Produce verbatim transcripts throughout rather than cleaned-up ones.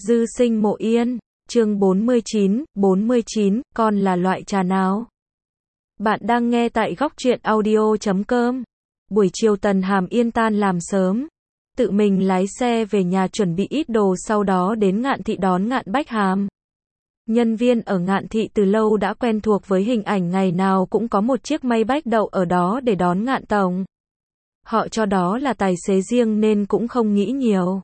Dư sinh mộ yên, chương bốn mươi chín, bốn mươi chín, con là loại trà nào? Bạn đang nghe tại góc truyện audio chấm com. Buổi chiều Tần Hàm Yên tan làm sớm, tự mình lái xe về nhà chuẩn bị ít đồ sau đó đến Ngạn Thị đón Ngạn Bách Hàm. Nhân viên ở Ngạn Thị từ lâu đã quen thuộc với hình ảnh ngày nào cũng có một chiếc Maybach đậu ở đó để đón Ngạn Tổng. Họ cho đó là tài xế riêng nên cũng không nghĩ nhiều.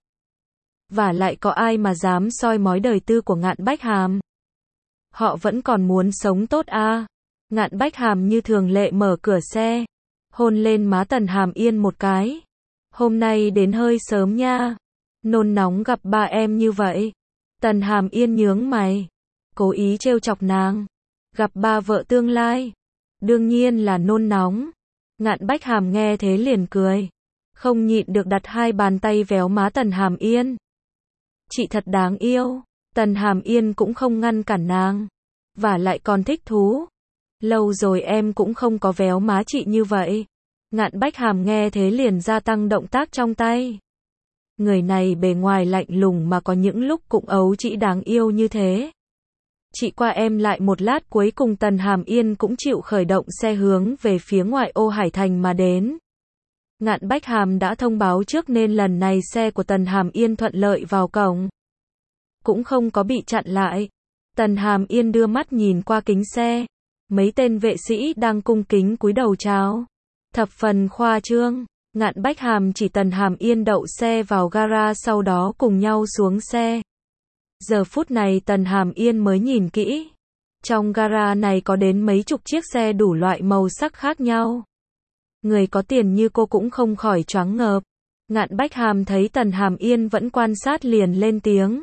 Và lại có ai mà dám soi mói đời tư của Ngạn Bách Hàm. Họ vẫn còn muốn sống tốt à. Ngạn Bách Hàm như thường lệ mở cửa xe, hôn lên má Tần Hàm Yên một cái. Hôm nay đến hơi sớm nha. Nôn nóng gặp ba em như vậy. Tần Hàm Yên nhướng mày, cố ý trêu chọc nàng. Gặp ba vợ tương lai, đương nhiên là nôn nóng. Ngạn Bách Hàm nghe thế liền cười, không nhịn được đặt hai bàn tay véo má Tần Hàm Yên. Chị thật đáng yêu. Tần Hàm Yên cũng không ngăn cản nàng, và lại còn thích thú. Lâu rồi em cũng không có véo má chị như vậy. Ngạn Bách Hàm nghe thế liền gia tăng động tác trong tay. Người này bề ngoài lạnh lùng mà có những lúc cũng ấu trĩ đáng yêu như thế. Chị qua em lại một lát. Cuối cùng Tần Hàm Yên cũng chịu khởi động xe hướng về phía ngoại ô Hải Thành mà đến. Ngạn Bách Hàm đã thông báo trước nên lần này xe của Tần Hàm Yên thuận lợi vào cổng, cũng không có bị chặn lại. Tần Hàm Yên đưa mắt nhìn qua kính xe, mấy tên vệ sĩ đang cung kính cúi đầu chào, thập phần khoa trương. Ngạn Bách Hàm chỉ Tần Hàm Yên đậu xe vào gara sau đó cùng nhau xuống xe. Giờ phút này Tần Hàm Yên mới nhìn kỹ, trong gara này có đến mấy chục chiếc xe đủ loại màu sắc khác nhau. Người có tiền như cô cũng không khỏi choáng ngợp. Ngạn Bách Hàm thấy Tần Hàm Yên vẫn quan sát liền lên tiếng.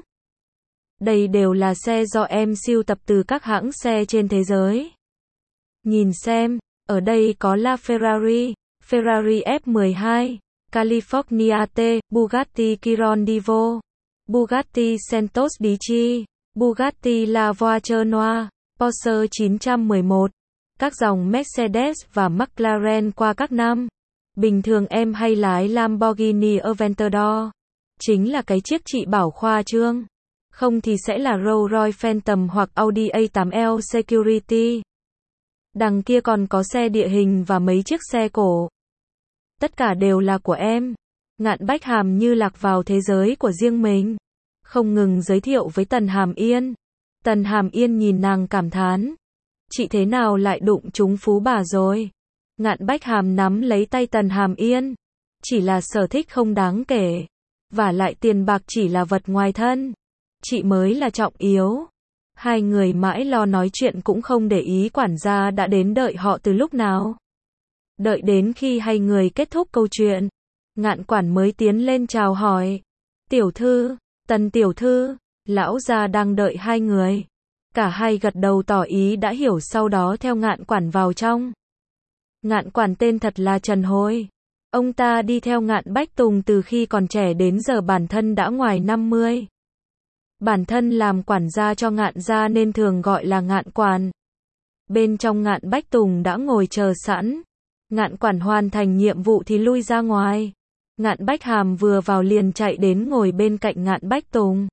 Đây đều là xe do em sưu tập từ các hãng xe trên thế giới. Nhìn xem, ở đây có La Ferrari, Ferrari F mười hai, California T, Bugatti Chiron Divo, Bugatti Santos Dici, Bugatti La Voiture Noire, Porsche chín một một. Các dòng Mercedes và McLaren qua các năm. Bình thường em hay lái Lamborghini Aventador, chính là cái chiếc chị bảo khoa trương. Không thì sẽ là Rolls-Royce Phantom hoặc Audi A tám L Security. Đằng kia còn có xe địa hình và mấy chiếc xe cổ. Tất cả đều là của em. Ngạn Bách Hàm như lạc vào thế giới của riêng mình, không ngừng giới thiệu với Tần Hàm Yên. Tần Hàm Yên nhìn nàng cảm thán. Chị thế nào lại đụng trúng phú bà rồi? Ngạn Bách Hàm nắm lấy tay Tần Hàm Yên. Chỉ là sở thích không đáng kể. Và lại tiền bạc chỉ là vật ngoài thân. Chị mới là trọng yếu. Hai người mãi lo nói chuyện cũng không để ý quản gia đã đến đợi họ từ lúc nào. Đợi đến khi hai người kết thúc câu chuyện, Ngạn quản mới tiến lên chào hỏi. Tiểu thư, Tần tiểu thư, lão gia đang đợi hai người. Cả hai gật đầu tỏ ý đã hiểu sau đó theo Ngạn quản vào trong. Ngạn quản tên thật là Trần Hồi. Ông ta đi theo Ngạn Bách Tùng từ khi còn trẻ đến giờ bản thân đã ngoài năm mươi. Bản thân làm quản gia cho Ngạn gia nên thường gọi là Ngạn quản. Bên trong Ngạn Bách Tùng đã ngồi chờ sẵn. Ngạn quản hoàn thành nhiệm vụ thì lui ra ngoài. Ngạn Bách Hàm vừa vào liền chạy đến ngồi bên cạnh Ngạn Bách Tùng.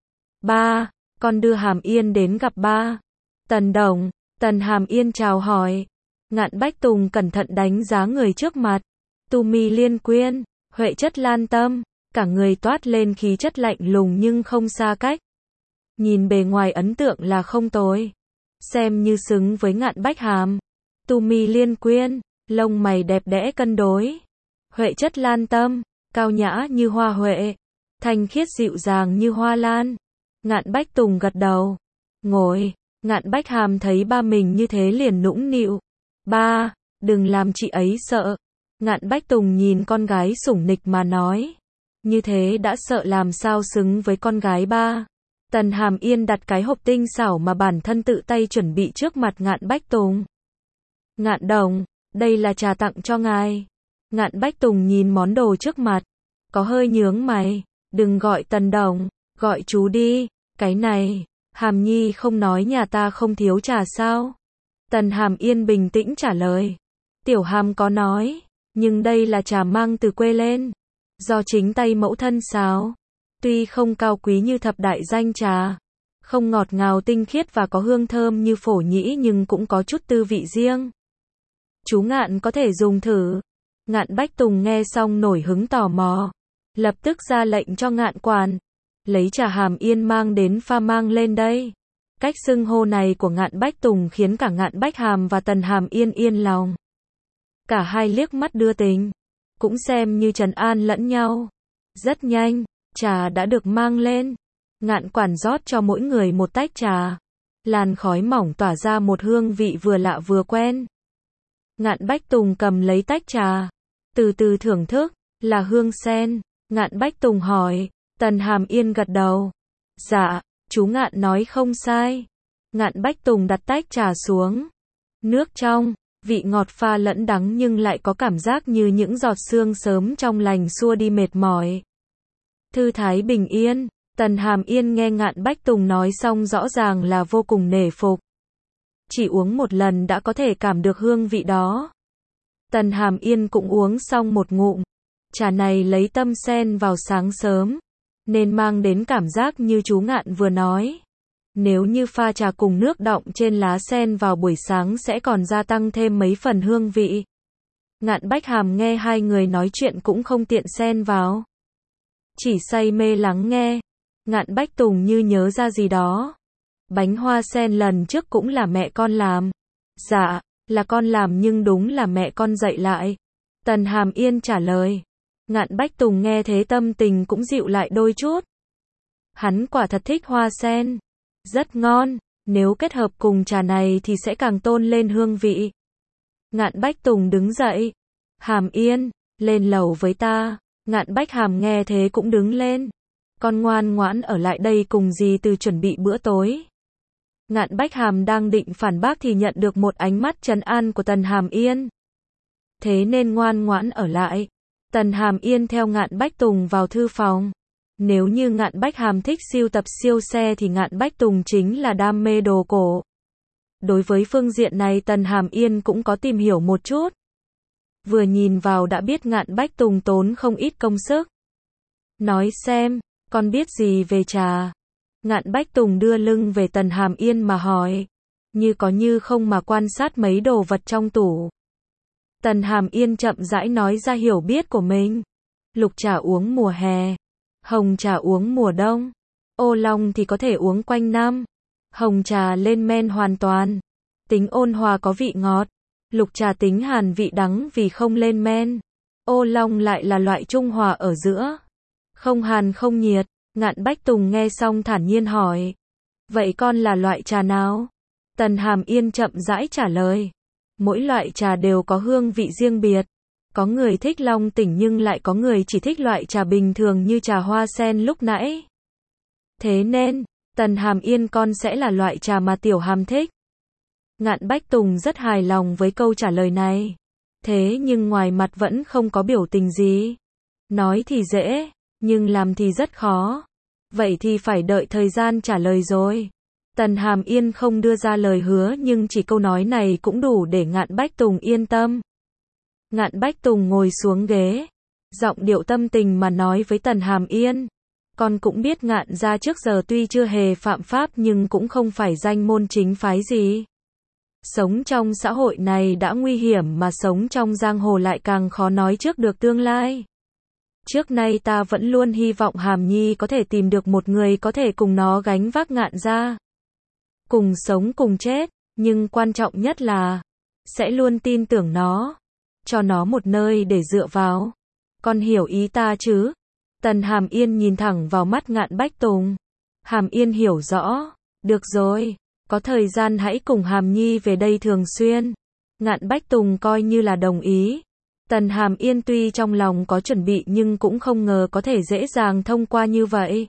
Ba, con đưa Hàm Yên đến gặp ba. Tần đồng. Tần Hàm Yên chào hỏi. Ngạn Bách Tùng cẩn thận đánh giá người trước mặt. Tu mi liên quyên, huệ chất lan tâm, cả người toát lên khí chất lạnh lùng nhưng không xa cách. Nhìn bề ngoài ấn tượng là không tồi, xem như xứng với Ngạn Bách Hàm. Tu mi liên quyên, lông mày đẹp đẽ cân đối. Huệ chất lan tâm, cao nhã như hoa huệ, thanh khiết dịu dàng như hoa lan. Ngạn Bách Tùng gật đầu. Ngồi. Ngạn Bách Hàm thấy ba mình như thế liền nũng nịu. Ba, đừng làm chị ấy sợ. Ngạn Bách Tùng nhìn con gái sủng nịch mà nói. Như thế đã sợ làm sao xứng với con gái ba. Tần Hàm Yên đặt cái hộp tinh xảo mà bản thân tự tay chuẩn bị trước mặt Ngạn Bách Tùng. Ngạn đồng, đây là trà tặng cho ngài. Ngạn Bách Tùng nhìn món đồ trước mặt, có hơi nhướng mày. Đừng gọi Tần đồng, gọi chú đi. Cái này, Hàm Nhi không nói nhà ta không thiếu trà sao? Tần Hàm Yên bình tĩnh trả lời. Tiểu Hàm có nói, nhưng đây là trà mang từ quê lên, do chính tay mẫu thân xào. Tuy không cao quý như thập đại danh trà, không ngọt ngào tinh khiết và có hương thơm như phổ nhĩ nhưng cũng có chút tư vị riêng. Chú Ngạn có thể dùng thử. Ngạn Bách Tùng nghe xong nổi hứng tò mò. Lập tức ra lệnh cho Ngạn Quản. Lấy trà Hàm Yên mang đến pha mang lên đây. Cách xưng hô này của Ngạn Bách Tùng khiến cả Ngạn Bách Hàm và Tần Hàm Yên yên lòng. Cả hai liếc mắt đưa tình. Cũng xem như trấn an lẫn nhau. Rất nhanh, trà đã được mang lên. Ngạn Quản rót cho mỗi người một tách trà. Làn khói mỏng tỏa ra một hương vị vừa lạ vừa quen. Ngạn Bách Tùng cầm lấy tách trà. Từ từ thưởng thức, là hương sen. Ngạn Bách Tùng hỏi. Tần Hàm Yên gật đầu. Dạ, chú Ngạn nói không sai. Ngạn Bách Tùng đặt tách trà xuống. Nước trong, vị ngọt pha lẫn đắng nhưng lại có cảm giác như những giọt sương sớm trong lành xua đi mệt mỏi. Thư thái bình yên. Tần Hàm Yên nghe Ngạn Bách Tùng nói xong rõ ràng là vô cùng nể phục. Chỉ uống một lần đã có thể cảm được hương vị đó. Tần Hàm Yên cũng uống xong một ngụm. Trà này lấy tâm sen vào sáng sớm, nên mang đến cảm giác như chú Ngạn vừa nói. Nếu như pha trà cùng nước đọng trên lá sen vào buổi sáng sẽ còn gia tăng thêm mấy phần hương vị. Ngạn Bách Hàm nghe hai người nói chuyện cũng không tiện xen vào. Chỉ say mê lắng nghe. Ngạn Bách Tùng như nhớ ra gì đó. Bánh hoa sen lần trước cũng là mẹ con làm. Dạ, là con làm nhưng đúng là mẹ con dạy lại. Tần Hàm Yên trả lời. Ngạn Bách Tùng nghe thế tâm tình cũng dịu lại đôi chút. Hắn quả thật thích hoa sen. Rất ngon, nếu kết hợp cùng trà này thì sẽ càng tôn lên hương vị. Ngạn Bách Tùng đứng dậy. Hàm Yên, lên lầu với ta. Ngạn Bách Hàm nghe thế cũng đứng lên. Con ngoan ngoãn ở lại đây cùng dì Từ chuẩn bị bữa tối. Ngạn Bách Hàm đang định phản bác thì nhận được một ánh mắt trấn an của Tần Hàm Yên. Thế nên ngoan ngoãn ở lại. Tần Hàm Yên theo Ngạn Bách Tùng vào thư phòng. Nếu như Ngạn Bách Hàm thích siêu tập siêu xe thì Ngạn Bách Tùng chính là đam mê đồ cổ. Đối với phương diện này Tần Hàm Yên cũng có tìm hiểu một chút. Vừa nhìn vào đã biết Ngạn Bách Tùng tốn không ít công sức. Nói xem, con biết gì về trà? Ngạn Bách Tùng đưa lưng về Tần Hàm Yên mà hỏi. Như có như không mà quan sát mấy đồ vật trong tủ. Tần Hàm Yên chậm rãi nói ra hiểu biết của mình. Lục trà uống mùa hè. Hồng trà uống mùa đông. Ô long thì có thể uống quanh năm. Hồng trà lên men hoàn toàn. Tính ôn hòa có vị ngọt. Lục trà tính hàn vị đắng vì không lên men. Ô long lại là loại trung hòa ở giữa. Không hàn không nhiệt. Ngạn Bách Tùng nghe xong thản nhiên hỏi. Vậy con là loại trà nào? Tần Hàm Yên chậm rãi trả lời. Mỗi loại trà đều có hương vị riêng biệt. Có người thích long tỉnh nhưng lại có người chỉ thích loại trà bình thường như trà hoa sen lúc nãy. Thế nên, Tần Hàm Yên con sẽ là loại trà mà Tiểu Hàm thích. Ngạn Bách Tùng rất hài lòng với câu trả lời này. Thế nhưng ngoài mặt vẫn không có biểu tình gì. Nói thì dễ, nhưng làm thì rất khó. Vậy thì phải đợi thời gian trả lời rồi. Tần Hàm Yên không đưa ra lời hứa nhưng chỉ câu nói này cũng đủ để Ngạn Bách Tùng yên tâm. Ngạn Bách Tùng ngồi xuống ghế. Giọng điệu tâm tình mà nói với Tần Hàm Yên. Con cũng biết Ngạn gia trước giờ tuy chưa hề phạm pháp nhưng cũng không phải danh môn chính phái gì. Sống trong xã hội này đã nguy hiểm mà sống trong giang hồ lại càng khó nói trước được tương lai. Trước nay ta vẫn luôn hy vọng Hàm Nhi có thể tìm được một người có thể cùng nó gánh vác Ngạn gia. Cùng sống cùng chết, nhưng quan trọng nhất là sẽ luôn tin tưởng nó, cho nó một nơi để dựa vào. Con hiểu ý ta chứ? Tần Hàm Yên nhìn thẳng vào mắt Ngạn Bách Tùng. Hàm Yên hiểu rõ. Được rồi, có thời gian hãy cùng Hàm Nhi về đây thường xuyên. Ngạn Bách Tùng coi như là đồng ý. Tần Hàm Yên tuy trong lòng có chuẩn bị nhưng cũng không ngờ có thể dễ dàng thông qua như vậy.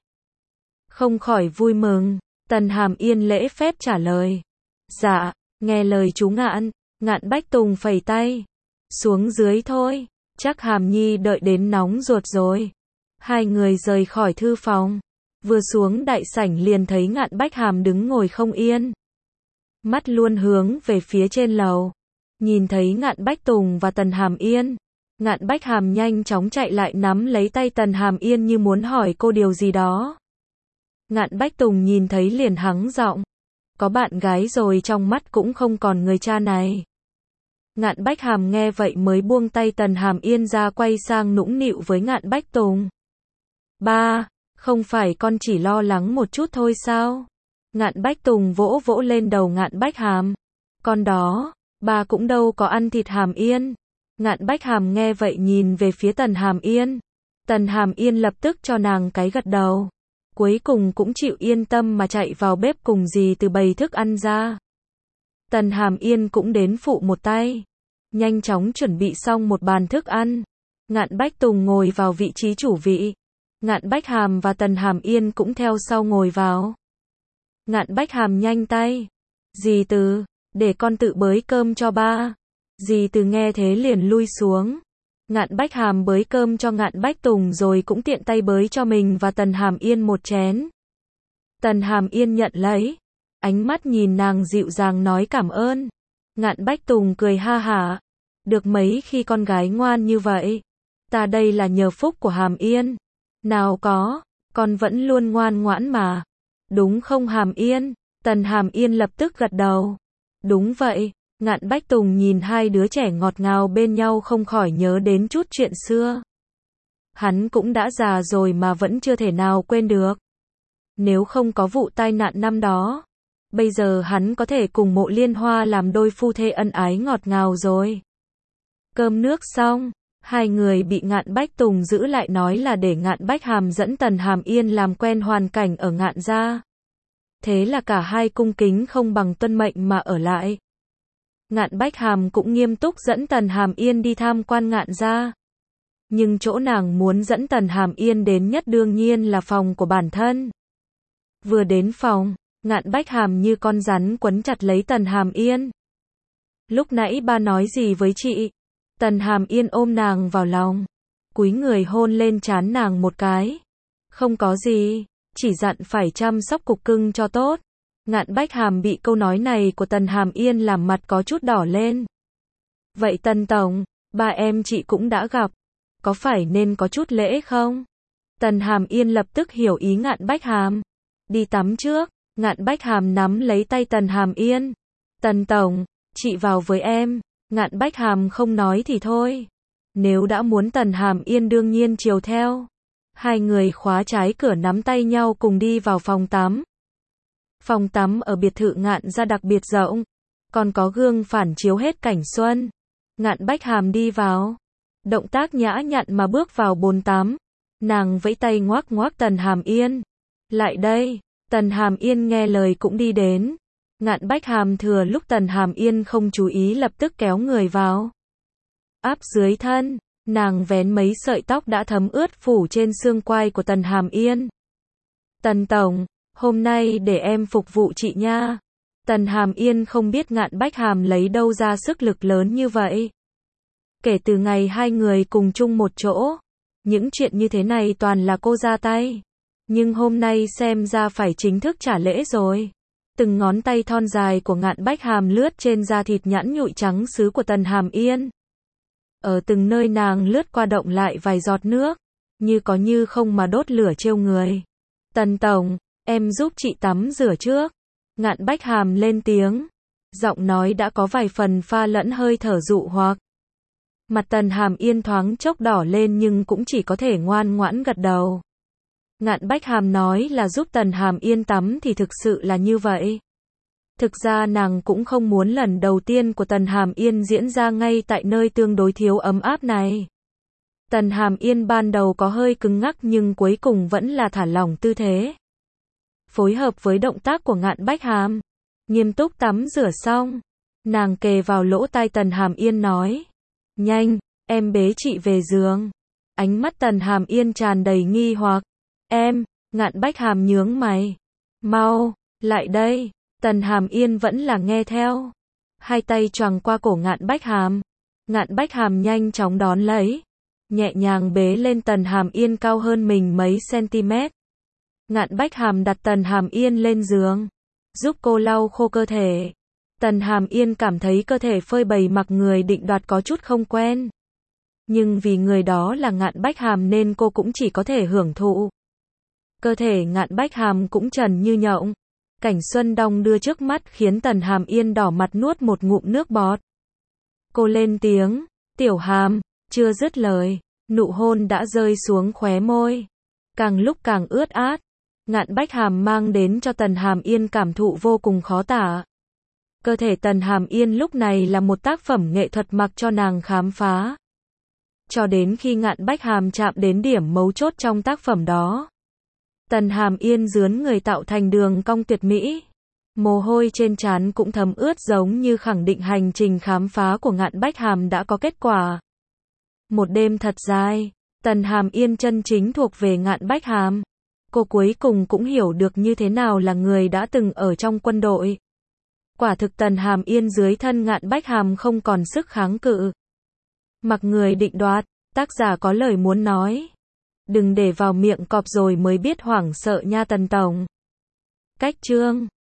Không khỏi vui mừng. Tần Hàm Yên lễ phép trả lời. Dạ, nghe lời chú Ngạn. Ngạn Bách Tùng phẩy tay. Xuống dưới thôi, chắc Hàm Nhi đợi đến nóng ruột rồi. Hai người rời khỏi thư phòng. Vừa xuống đại sảnh liền thấy Ngạn Bách Hàm đứng ngồi không yên. Mắt luôn hướng về phía trên lầu. Nhìn thấy Ngạn Bách Tùng và Tần Hàm Yên. Ngạn Bách Hàm nhanh chóng chạy lại nắm lấy tay Tần Hàm Yên như muốn hỏi cô điều gì đó. Ngạn Bách Tùng nhìn thấy liền hắng giọng. Có bạn gái rồi, trong mắt cũng không còn người cha này. Ngạn Bách Hàm nghe vậy mới buông tay Tần Hàm Yên ra, quay sang nũng nịu với Ngạn Bách Tùng. Ba, không phải con chỉ lo lắng một chút thôi sao? Ngạn Bách Tùng vỗ vỗ lên đầu Ngạn Bách Hàm. Con đó, ba cũng đâu có ăn thịt Hàm Yên. Ngạn Bách Hàm nghe vậy nhìn về phía Tần Hàm Yên. Tần Hàm Yên lập tức cho nàng cái gật đầu. Cuối cùng cũng chịu yên tâm mà chạy vào bếp cùng dì từ bày thức ăn ra. Tần Hàm Yên cũng đến phụ một tay. Nhanh chóng chuẩn bị xong một bàn thức ăn. Ngạn Bách Tùng ngồi vào vị trí chủ vị. Ngạn Bách Hàm và Tần Hàm Yên cũng theo sau ngồi vào. Ngạn Bách Hàm nhanh tay. Dì Từ, để con tự bới cơm cho ba. Dì Từ nghe thế liền lui xuống. Ngạn Bách Hàm bới cơm cho Ngạn Bách Tùng rồi cũng tiện tay bới cho mình và Tần Hàm Yên một chén. Tần Hàm Yên nhận lấy. Ánh mắt nhìn nàng dịu dàng nói cảm ơn. Ngạn Bách Tùng cười ha hả. Được mấy khi con gái ngoan như vậy. Ta đây là nhờ phúc của Hàm Yên. Nào có, con vẫn luôn ngoan ngoãn mà. Đúng không Hàm Yên? Tần Hàm Yên lập tức gật đầu. Đúng vậy. Ngạn Bách Tùng nhìn hai đứa trẻ ngọt ngào bên nhau không khỏi nhớ đến chút chuyện xưa. Hắn cũng đã già rồi mà vẫn chưa thể nào quên được. Nếu không có vụ tai nạn năm đó, bây giờ hắn có thể cùng Mộ Liên Hoa làm đôi phu thê ân ái ngọt ngào rồi. Cơm nước xong, hai người bị Ngạn Bách Tùng giữ lại nói là để Ngạn Bách Hàm dẫn Tần Hàm Yên làm quen hoàn cảnh ở Ngạn gia. Thế là cả hai cung kính không bằng tuân mệnh mà ở lại. Ngạn Bách Hàm cũng nghiêm túc dẫn Tần Hàm Yên đi tham quan Ngạn gia. Nhưng chỗ nàng muốn dẫn Tần Hàm Yên đến nhất đương nhiên là phòng của bản thân. Vừa đến phòng, Ngạn Bách Hàm như con rắn quấn chặt lấy Tần Hàm Yên. Lúc nãy ba nói gì với chị? Tần Hàm Yên ôm nàng vào lòng, cúi người hôn lên trán nàng một cái. Không có gì, chỉ dặn phải chăm sóc cục cưng cho tốt. Ngạn Bách Hàm bị câu nói này của Tần Hàm Yên làm mặt có chút đỏ lên. Vậy Tần Tổng, ba em chị cũng đã gặp, có phải nên có chút lễ không? Tần Hàm Yên lập tức hiểu ý Ngạn Bách Hàm. Đi tắm trước. Ngạn Bách Hàm nắm lấy tay Tần Hàm Yên. Tần Tổng, chị vào với em. Ngạn Bách Hàm không nói thì thôi. Nếu đã muốn Tần Hàm Yên đương nhiên chiều theo. Hai người khóa trái cửa nắm tay nhau cùng đi vào phòng tắm. Phòng tắm ở biệt thự Ngạn gia đặc biệt rộng, còn có gương phản chiếu hết cảnh xuân. Ngạn Bách Hàm đi vào, động tác nhã nhặn mà bước vào bồn tắm. Nàng vẫy tay ngoác ngoác Tần Hàm Yên. Lại đây. Tần Hàm Yên nghe lời cũng đi đến. Ngạn Bách Hàm thừa lúc Tần Hàm Yên không chú ý lập tức kéo người vào. Áp dưới thân, nàng vén mấy sợi tóc đã thấm ướt phủ trên xương quai của Tần Hàm Yên. Tần Tổng, hôm nay để em phục vụ chị nha. Tần Hàm Yên không biết Ngạn Bách Hàm lấy đâu ra sức lực lớn như vậy. Kể từ ngày hai người cùng chung một chỗ, những chuyện như thế này toàn là cô ra tay. Nhưng hôm nay xem ra phải chính thức trả lễ rồi. Từng ngón tay thon dài của Ngạn Bách Hàm lướt trên da thịt nhẵn nhụi trắng sứ của Tần Hàm Yên. Ở từng nơi nàng lướt qua động lại vài giọt nước, như có như không mà đốt lửa trêu người. Tần Tổng, em giúp chị tắm rửa trước. Ngạn Bách Hàm lên tiếng. Giọng nói đã có vài phần pha lẫn hơi thở dụ hoặc. Mặt Tần Hàm Yên thoáng chốc đỏ lên nhưng cũng chỉ có thể ngoan ngoãn gật đầu. Ngạn Bách Hàm nói là giúp Tần Hàm Yên tắm thì thực sự là như vậy. Thực ra nàng cũng không muốn lần đầu tiên của Tần Hàm Yên diễn ra ngay tại nơi tương đối thiếu ấm áp này. Tần Hàm Yên ban đầu có hơi cứng ngắc nhưng cuối cùng vẫn là thả lỏng tư thế. Phối hợp với động tác của Ngạn Bách Hàm, nghiêm túc tắm rửa xong, nàng kề vào lỗ tai Tần Hàm Yên nói. Nhanh, em bế chị về giường. Ánh mắt Tần Hàm Yên tràn đầy nghi hoặc. Em, Ngạn Bách Hàm nhướng mày. Mau, lại đây. Tần Hàm Yên vẫn là nghe theo. Hai tay choàng qua cổ Ngạn Bách Hàm. Ngạn Bách Hàm nhanh chóng đón lấy. Nhẹ nhàng bế lên Tần Hàm Yên cao hơn mình mấy cm. Ngạn Bách Hàm đặt Tần Hàm Yên lên giường, giúp cô lau khô cơ thể. Tần Hàm Yên cảm thấy cơ thể phơi bày mặc người định đoạt có chút không quen. Nhưng vì người đó là Ngạn Bách Hàm nên cô cũng chỉ có thể hưởng thụ. Cơ thể Ngạn Bách Hàm cũng trần như nhộng. Cảnh xuân đong đưa trước mắt khiến Tần Hàm Yên đỏ mặt nuốt một ngụm nước bọt. Cô lên tiếng, Tiểu Hàm, chưa dứt lời, nụ hôn đã rơi xuống khóe môi. Càng lúc càng ướt át. Ngạn Bách Hàm mang đến cho Tần Hàm Yên cảm thụ vô cùng khó tả. Cơ thể Tần Hàm Yên lúc này là một tác phẩm nghệ thuật mặc cho nàng khám phá. Cho đến khi Ngạn Bách Hàm chạm đến điểm mấu chốt trong tác phẩm đó. Tần Hàm Yên rướn người tạo thành đường cong tuyệt mỹ. Mồ hôi trên trán cũng thấm ướt giống như khẳng định hành trình khám phá của Ngạn Bách Hàm đã có kết quả. Một đêm thật dài, Tần Hàm Yên chân chính thuộc về Ngạn Bách Hàm. Cô cuối cùng cũng hiểu được như thế nào là người đã từng ở trong quân đội. Quả thực Tần Hàm Yên dưới thân Ngạn Bách Hàm không còn sức kháng cự. Mặc người định đoạt, tác giả có lời muốn nói. Đừng để vào miệng cọp rồi mới biết hoảng sợ nha Tần Tổng. Cách chương